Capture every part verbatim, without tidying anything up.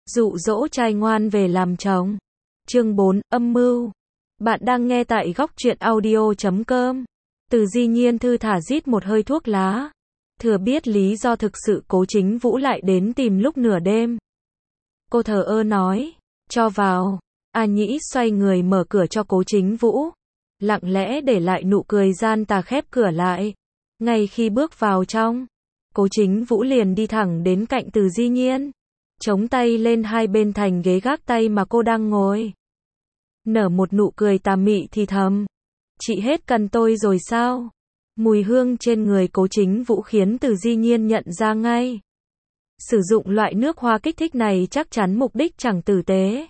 Dụ dỗ trai ngoan về làm chồng. Chương bốn, âm mưu. Bạn đang nghe tại góc truyện audio chấm com. Từ Di Nhiên thư thả rít một hơi thuốc lá. Thừa biết lý do thực sự Cố Chính Vũ lại đến tìm lúc nửa đêm. Cô thờ ơ nói, cho vào. A Nhĩ xoay người mở cửa cho Cố Chính Vũ. Lặng lẽ để lại nụ cười gian tà khép cửa lại. Ngay khi bước vào trong, Cố Chính Vũ liền đi thẳng đến cạnh Từ Di Nhiên. Chống tay lên hai bên thành ghế gác tay mà cô đang ngồi. Nở một nụ cười tà mị thì thầm. Chị hết cần tôi rồi sao? Mùi hương trên người Cố Chính Vũ khiến Từ Di Nhiên nhận ra ngay. Sử dụng loại nước hoa kích thích này chắc chắn mục đích chẳng tử tế.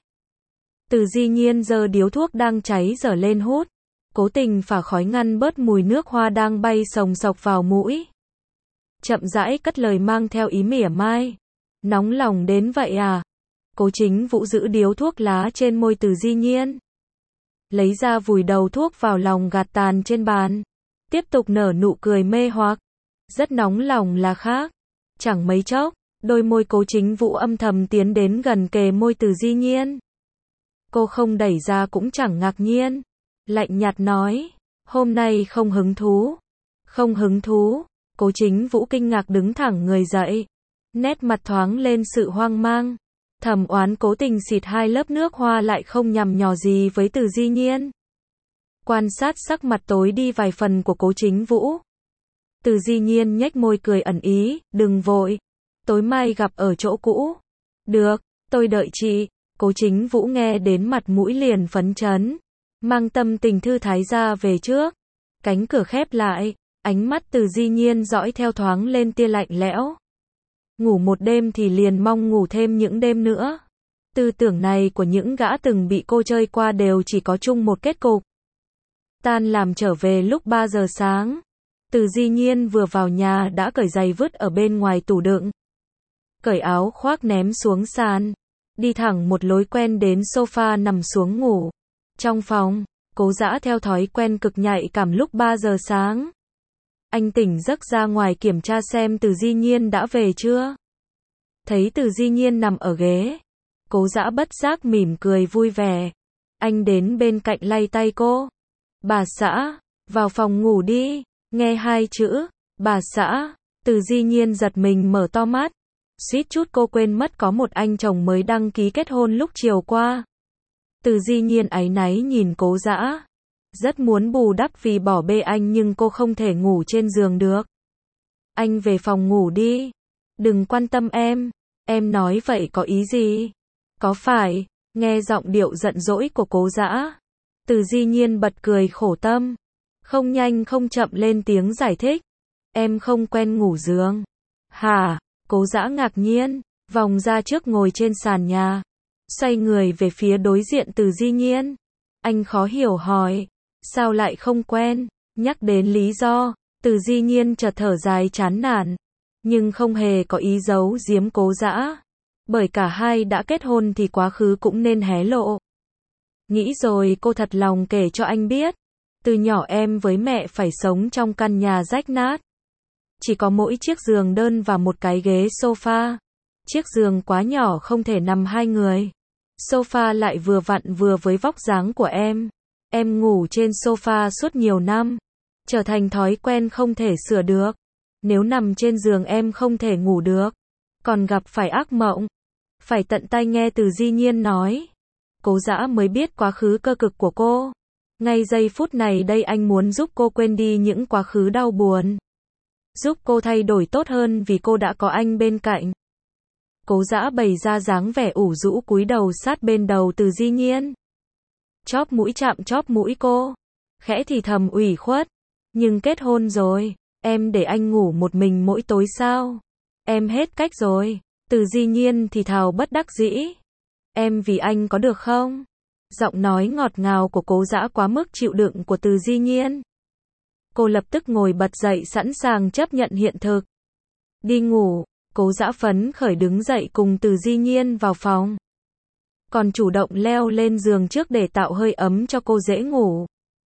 Từ Di Nhiên giơ điếu thuốc đang cháy dở lên hút. Cố tình phả khói ngăn bớt mùi nước hoa đang bay sồng sộc vào mũi. Chậm rãi cất lời mang theo ý mỉa mai. Nóng lòng đến vậy à? Cố Chính Vũ giữ điếu thuốc lá trên môi Từ Di Nhiên. Lấy ra vùi đầu thuốc vào lòng gạt tàn trên bàn. Tiếp tục nở nụ cười mê hoặc. Rất nóng lòng là khác. Chẳng mấy chốc, đôi môi Cố Chính Vũ âm thầm tiến đến gần kề môi Từ Di Nhiên. Cô không đẩy ra cũng chẳng ngạc nhiên. Lạnh nhạt nói, hôm nay không hứng thú. Không hứng thú. Cố Chính Vũ kinh ngạc đứng thẳng người dậy. Nét mặt thoáng lên sự hoang mang. Thầm oán cố tình xịt hai lớp nước hoa lại không nhằm nhò gì với Từ Di Nhiên. Quan sát sắc mặt tối đi vài phần của Cố Chính Vũ. Từ Di Nhiên nhếch môi cười ẩn ý, đừng vội. Tối mai gặp ở chỗ cũ. Được, tôi đợi chị. Cố Chính Vũ nghe đến mặt mũi liền phấn chấn. Mang tâm tình thư thái ra về trước. Cánh cửa khép lại. Ánh mắt Từ Di Nhiên dõi theo thoáng lên tia lạnh lẽo. Ngủ một đêm thì liền mong ngủ thêm những đêm nữa. Tư tưởng này của những gã từng bị cô chơi qua đều chỉ có chung một kết cục. Tan làm trở về lúc ba giờ sáng. Từ Di Nhiên vừa vào nhà đã cởi giày vứt ở bên ngoài tủ đựng. Cởi áo khoác ném xuống sàn. Đi thẳng một lối quen đến sofa nằm xuống ngủ. Trong phòng, Cố Dã theo thói quen cực nhạy cảm lúc ba giờ sáng. Anh tỉnh giấc ra ngoài kiểm tra xem Từ Di Nhiên đã về chưa. Thấy Từ Di Nhiên nằm ở ghế. Cố Dã bất giác mỉm cười vui vẻ. Anh đến bên cạnh lay tay cô. Bà xã, vào phòng ngủ đi. Nghe hai chữ, bà xã. Từ Di Nhiên giật mình mở to mắt. Suýt chút cô quên mất có một anh chồng mới đăng ký kết hôn lúc chiều qua. Từ Di Nhiên áy náy nhìn Cố Dã. Rất muốn bù đắp vì bỏ bê anh nhưng cô không thể ngủ trên giường được. Anh về phòng ngủ đi. Đừng quan tâm em. Em nói vậy có ý gì? Có phải? Nghe giọng điệu giận dỗi của Cố Dã. Từ Di Nhiên bật cười khổ tâm. Không nhanh không chậm lên tiếng giải thích. Em không quen ngủ giường. Hả? Cố Dã ngạc nhiên. Vòng ra trước ngồi trên sàn nhà. Xoay người về phía đối diện Từ Di Nhiên. Anh khó hiểu hỏi. Sao lại không quen? Nhắc đến lý do, Từ Di Nhiên chợt thở dài chán nản. Nhưng không hề có ý giấu giếm Cố Dã. Bởi cả hai đã kết hôn thì quá khứ cũng nên hé lộ. Nghĩ rồi cô thật lòng kể cho anh biết. Từ nhỏ em với mẹ phải sống trong căn nhà rách nát. Chỉ có mỗi chiếc giường đơn và một cái ghế sofa. Chiếc giường quá nhỏ không thể nằm hai người. Sofa lại vừa vặn vừa với vóc dáng của em. Em ngủ trên sofa suốt nhiều năm. Trở thành thói quen không thể sửa được. Nếu nằm trên giường em không thể ngủ được. Còn gặp phải ác mộng. Phải tận tai nghe Từ Di Nhiên nói. Cố Dã mới biết quá khứ cơ cực của cô. Ngay giây phút này đây anh muốn giúp cô quên đi những quá khứ đau buồn. Giúp cô thay đổi tốt hơn vì cô đã có anh bên cạnh. Cố Dã bày ra dáng vẻ ủ rũ cúi đầu sát bên đầu Từ Di Nhiên. Chóp mũi chạm chóp mũi cô. Khẽ thì thầm ủy khuất. Nhưng kết hôn rồi. Em để anh ngủ một mình mỗi tối sao? Em hết cách rồi. Từ Di Nhiên thì thào bất đắc dĩ. Em vì anh có được không? Giọng nói ngọt ngào của Cố Dã quá mức chịu đựng của Từ Di Nhiên. Cô lập tức ngồi bật dậy sẵn sàng chấp nhận hiện thực. Đi ngủ. Cố Dã phấn khởi đứng dậy cùng Từ Di Nhiên vào phòng. Còn chủ động leo lên giường trước để tạo hơi ấm cho cô dễ ngủ.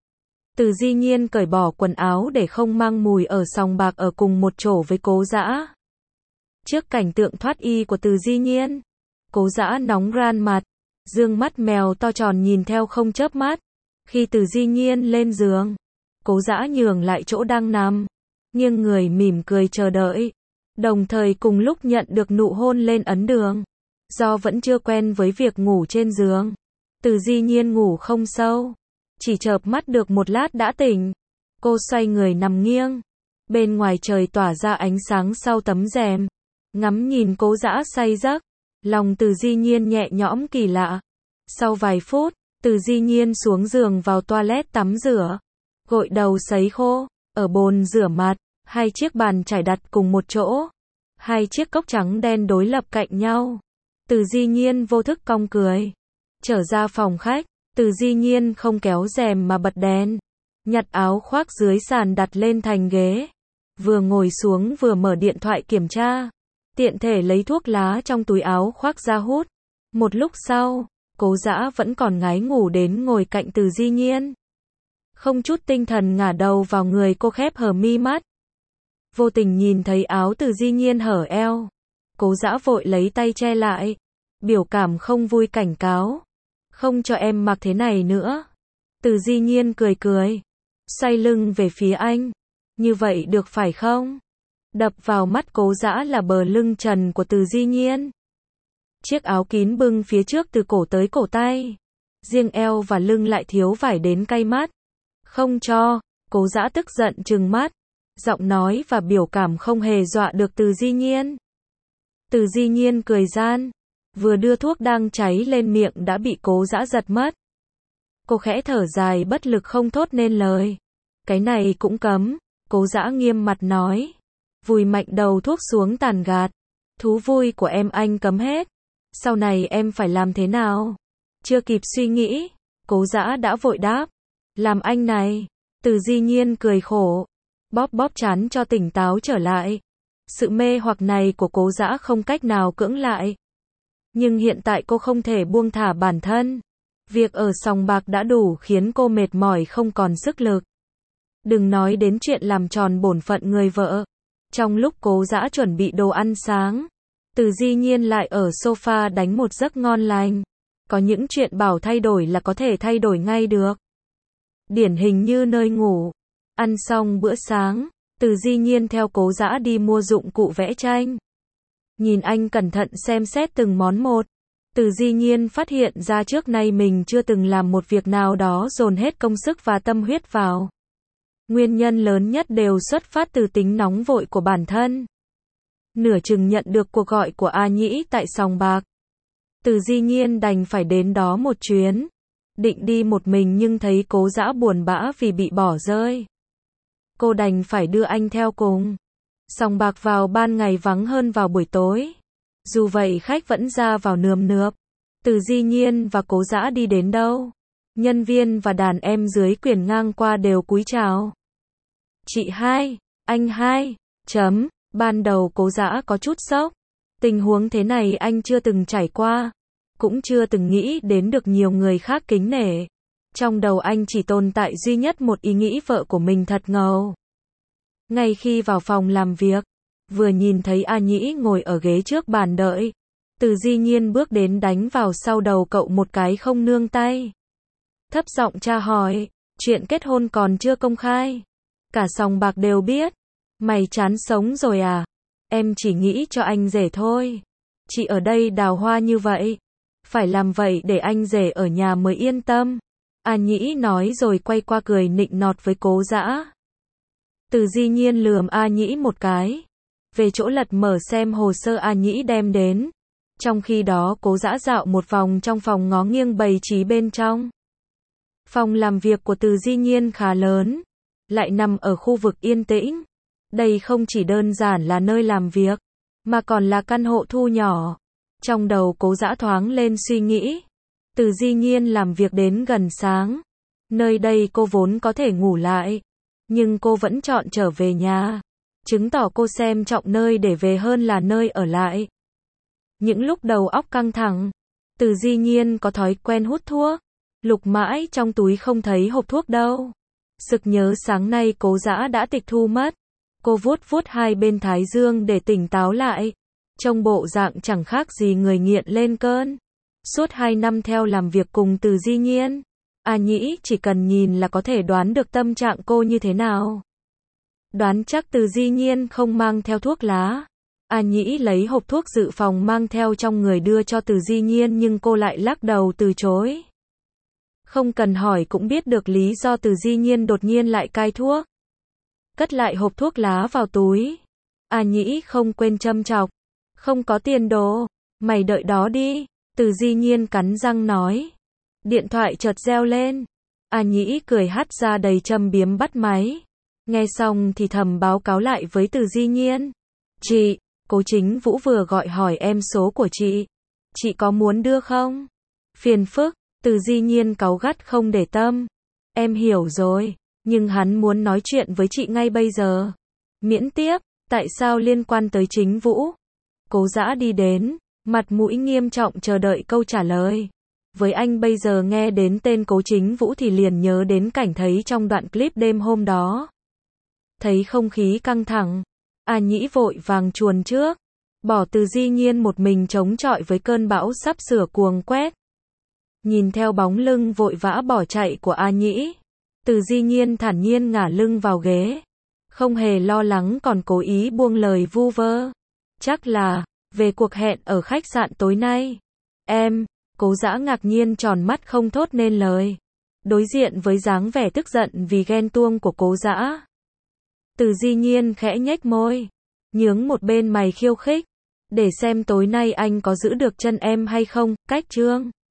Từ Di Nhiên cởi bỏ quần áo để không mang mùi ở sòng bạc ở cùng một chỗ với Cố Dã. Trước cảnh tượng thoát y của Từ Di Nhiên, Cố Dã nóng ran mặt, dương mắt mèo to tròn nhìn theo không chớp mắt. Khi Từ Di Nhiên lên giường, Cố Dã nhường lại chỗ đang nằm, nghiêng người mỉm cười chờ đợi, đồng thời cùng lúc nhận được nụ hôn lên ấn đường. Do vẫn chưa quen với việc ngủ trên giường, Từ Di Nhiên ngủ không sâu, chỉ chợp mắt được một lát đã tỉnh. Cô xoay người nằm nghiêng, bên ngoài trời tỏa ra ánh sáng sau tấm rèm, ngắm nhìn Cố Dã say giấc, lòng Từ Di Nhiên nhẹ nhõm kỳ lạ. Sau vài phút, Từ Di Nhiên xuống giường vào toilet tắm rửa, gội đầu sấy khô, ở bồn rửa mặt, hai chiếc bàn chải đặt cùng một chỗ, hai chiếc cốc trắng đen đối lập cạnh nhau. Từ Di Nhiên vô thức cong cười. Trở ra phòng khách, Từ Di Nhiên không kéo rèm mà bật đèn, nhặt áo khoác dưới sàn đặt lên thành ghế, vừa ngồi xuống vừa mở điện thoại kiểm tra, tiện thể lấy thuốc lá trong túi áo khoác ra hút. Một lúc sau, Cố Dã vẫn còn ngái ngủ đến ngồi cạnh Từ Di Nhiên. Không chút tinh thần ngả đầu vào người cô, khép hờ mi mắt. Vô tình nhìn thấy áo Từ Di Nhiên hở eo, Cố Dã vội lấy tay che lại, biểu cảm không vui cảnh cáo. Không cho em mặc thế này nữa. Từ Di Nhiên cười cười, xoay lưng về phía anh. Như vậy được phải không? Đập vào mắt Cố Dã là bờ lưng trần của Từ Di Nhiên. Chiếc áo kín bưng phía trước từ cổ tới cổ tay, riêng eo và lưng lại thiếu vải đến cay mắt. Không cho, Cố Dã tức giận trừng mắt, giọng nói và biểu cảm không hề dọa được Từ Di Nhiên. Từ Di Nhiên cười gian, vừa đưa thuốc đang cháy lên miệng đã bị Cố Dã giật mất. Cô khẽ thở dài bất lực không thốt nên lời. Cái này cũng cấm, Cố Dã nghiêm mặt nói, vùi mạnh đầu thuốc xuống tàn gạt. Thú vui của em anh cấm hết. Sau này em phải làm thế nào? Chưa kịp suy nghĩ, Cố Dã đã vội đáp, làm anh này. Từ Di Nhiên cười khổ, bóp bóp trán cho tỉnh táo trở lại. Sự mê hoặc này của Cố Dã không cách nào cưỡng lại. Nhưng hiện tại cô không thể buông thả bản thân. Việc ở sòng bạc đã đủ khiến cô mệt mỏi không còn sức lực. Đừng nói đến chuyện làm tròn bổn phận người vợ. Trong lúc Cố Dã chuẩn bị đồ ăn sáng, Từ Di Nhiên lại ở sofa đánh một giấc ngon lành. Có những chuyện bảo thay đổi là có thể thay đổi ngay được. Điển hình như nơi ngủ. Ăn xong bữa sáng, Từ Di Nhiên theo Cố Dã đi mua dụng cụ vẽ tranh. Nhìn anh cẩn thận xem xét từng món một, Từ Di Nhiên phát hiện ra trước nay mình chưa từng làm một việc nào đó dồn hết công sức và tâm huyết vào. Nguyên nhân lớn nhất đều xuất phát từ tính nóng vội của bản thân. Nửa chừng nhận được cuộc gọi của A Nhĩ tại sòng bạc, Từ Di Nhiên đành phải đến đó một chuyến. Định đi một mình nhưng thấy Cố Dã buồn bã vì bị bỏ rơi. Cô đành phải đưa anh theo cùng. Sòng bạc vào ban ngày vắng hơn vào buổi tối. Dù vậy khách vẫn ra vào nườm nượp. Từ Di Nhiên và Cố Dã đi đến đâu, nhân viên và đàn em dưới quyền ngang qua đều cúi chào. Chị hai, anh hai, chấm. Ban đầu Cố Dã có chút sốc. Tình huống thế này anh chưa từng trải qua, cũng chưa từng nghĩ đến được nhiều người khác kính nể. Trong đầu anh chỉ tồn tại duy nhất một ý nghĩ vợ của mình thật ngầu. Ngay khi vào phòng làm việc, vừa nhìn thấy A Nhĩ ngồi ở ghế trước bàn đợi, Từ Di Nhiên bước đến đánh vào sau đầu cậu một cái không nương tay. Thấp giọng tra hỏi, chuyện kết hôn còn chưa công khai. Cả sòng bạc đều biết. Mày chán sống rồi à? Em chỉ nghĩ cho anh rể thôi. Chị ở đây đào hoa như vậy, phải làm vậy để anh rể ở nhà mới yên tâm. A Nhĩ nói rồi quay qua cười nịnh nọt với Cố Dã. Từ Di Nhiên lườm A Nhĩ một cái, về chỗ lật mở xem hồ sơ A Nhĩ đem đến. Trong khi đó Cố Dã dạo một vòng trong phòng ngó nghiêng bày trí bên trong. Phòng làm việc của Từ Di Nhiên khá lớn, lại nằm ở khu vực yên tĩnh. Đây không chỉ đơn giản là nơi làm việc, mà còn là căn hộ thu nhỏ. Trong đầu Cố Dã thoáng lên suy nghĩ. Từ Di Nhiên làm việc đến gần sáng. Nơi đây cô vốn có thể ngủ lại, nhưng cô vẫn chọn trở về nhà, chứng tỏ cô xem trọng nơi để về hơn là nơi ở lại. Những lúc đầu óc căng thẳng, Từ Di Nhiên có thói quen hút thuốc, lục mãi trong túi không thấy hộp thuốc đâu. Sực nhớ sáng nay Cố Dã đã tịch thu mất. Cô vuốt vuốt hai bên thái dương để tỉnh táo lại. Trông bộ dạng chẳng khác gì người nghiện lên cơn. Suốt hai năm theo làm việc cùng Từ Di Nhiên, A Nhĩ chỉ cần nhìn là có thể đoán được tâm trạng cô như thế nào. Đoán chắc Từ Di Nhiên không mang theo thuốc lá. A Nhĩ lấy hộp thuốc dự phòng mang theo trong người đưa cho Từ Di Nhiên nhưng cô lại lắc đầu từ chối. Không cần hỏi cũng biết được lý do Từ Di Nhiên đột nhiên lại cai thuốc. Cất lại hộp thuốc lá vào túi. A Nhĩ không quên châm chọc. Không có tiền đồ, mày đợi đó đi. Từ Di Nhiên cắn răng nói. Điện thoại chợt reo lên. A Nhĩ cười hắt ra đầy châm biếm bắt máy. Nghe xong thì thầm báo cáo lại với Từ Di Nhiên. Chị, Cố Chính Vũ vừa gọi hỏi em số của chị. Chị có muốn đưa không? Phiền phức. Từ Di Nhiên cáu gắt không để tâm. Em hiểu rồi, nhưng hắn muốn nói chuyện với chị ngay bây giờ. Miễn tiếp, tại sao liên quan tới Chính Vũ? Cố Dã đi đến, mặt mũi nghiêm trọng chờ đợi câu trả lời. Với anh bây giờ nghe đến tên Cố Chính Vũ thì liền nhớ đến cảnh thấy trong đoạn clip đêm hôm đó. Thấy không khí căng thẳng, A Nhĩ vội vàng chuồn trước, bỏ Từ Di Nhiên một mình chống chọi với cơn bão sắp sửa cuồng quét. Nhìn theo bóng lưng vội vã bỏ chạy của A Nhĩ, Từ Di Nhiên thản nhiên ngả lưng vào ghế, không hề lo lắng còn cố ý buông lời vu vơ. Chắc là, về cuộc hẹn ở khách sạn tối nay. Em, Cố Dã ngạc nhiên tròn mắt không thốt nên lời. Đối diện với dáng vẻ tức giận vì ghen tuông của Cố Dã, Từ Di Nhiên khẽ nhếch môi, nhướng một bên mày khiêu khích. Để xem tối nay anh có giữ được chân em hay không, cách chương.